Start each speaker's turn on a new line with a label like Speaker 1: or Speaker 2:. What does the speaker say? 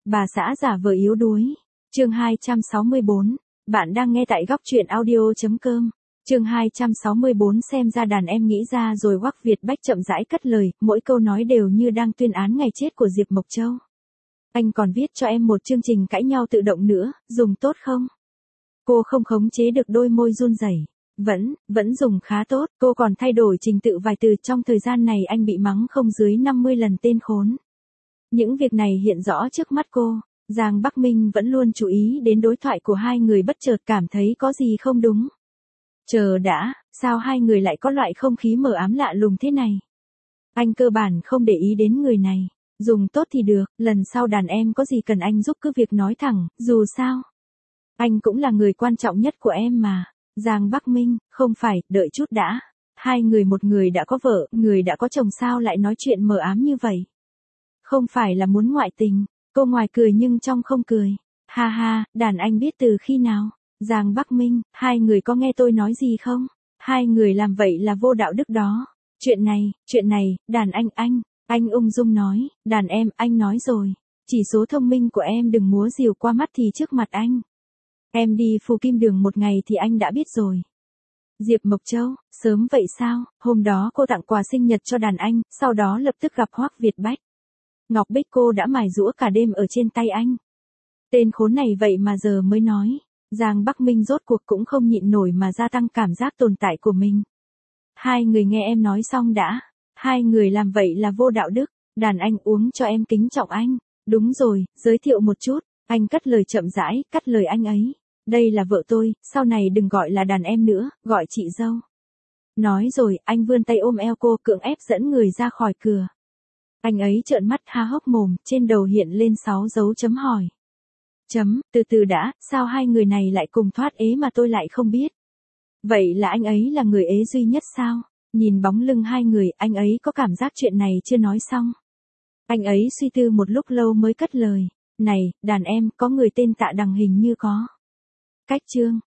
Speaker 1: Bà xã giả vờ yếu đuối. Chương 264. Bạn đang nghe tại góc truyện audio.com. Chương 264. Xem ra đàn em nghĩ ra rồi. Hoắc Việt Bách chậm rãi cất lời, mỗi câu nói đều như đang tuyên án ngày chết của Diệp Mộc Châu. Anh còn viết cho em một chương trình cãi nhau tự động nữa, dùng tốt không? Cô không khống chế được đôi môi run rẩy. Vẫn dùng khá tốt, cô còn thay đổi trình tự vài từ. Trong thời gian này anh bị mắng không dưới 50 lần tên khốn. Những việc này hiện rõ trước mắt cô. Giang Bắc Minh vẫn luôn chú ý đến đối thoại của hai người, bất chợt cảm thấy có gì không đúng. Chờ đã, sao hai người lại có loại không khí mờ ám lạ lùng thế này? Anh cơ bản không để ý đến người này. Dùng tốt thì được, lần sau đàn em có gì cần anh giúp cứ việc nói thẳng, dù sao. Anh cũng là người quan trọng nhất của em mà. Giang Bắc Minh, không phải, đợi chút đã. Hai người, một người đã có vợ, người đã có chồng, sao lại nói chuyện mờ ám như vậy? Không phải là muốn ngoại tình. Cô ngoài cười nhưng trong không cười. Ha ha, đàn anh biết từ khi nào? Giang Bắc Minh, hai người có nghe tôi nói gì không? Hai người làm vậy là vô đạo đức đó. Chuyện này, đàn anh ung dung nói, đàn em, anh nói rồi. Chỉ số thông minh của em đừng múa rìu qua mắt thì trước mặt anh. Em đi Phù Kim Đường một ngày thì anh đã biết rồi. Diệp Mộc Châu, sớm vậy sao? Hôm đó cô tặng quà sinh nhật cho đàn anh, sau đó lập tức gặp Hoắc Việt Bách. Ngọc Bích cô đã mài giũa cả đêm ở trên tay anh. Tên khốn này vậy mà giờ mới nói. Giang Bắc Minh rốt cuộc cũng không nhịn nổi mà gia tăng cảm giác tồn tại của mình. Hai người nghe em nói xong đã. Hai người làm vậy là vô đạo đức. Đàn anh uống cho em kính trọng anh. Đúng rồi, giới thiệu một chút. Anh cất lời chậm rãi, cắt lời anh ấy. Đây là vợ tôi, sau này đừng gọi là đàn em nữa, gọi chị dâu. Nói rồi, anh vươn tay ôm eo cô, cưỡng ép dẫn người ra khỏi cửa. Anh ấy trợn mắt há hốc mồm, trên đầu hiện lên 6 dấu chấm hỏi. Từ từ đã, sao hai người này lại cùng thoát ế mà tôi lại không biết? Vậy là anh ấy là người ế duy nhất sao? Nhìn bóng lưng hai người, anh ấy có cảm giác chuyện này chưa nói xong. Anh ấy suy tư một lúc lâu mới cất lời. Này, đàn em, có người tên Tạ Đằng hình như có cách chương.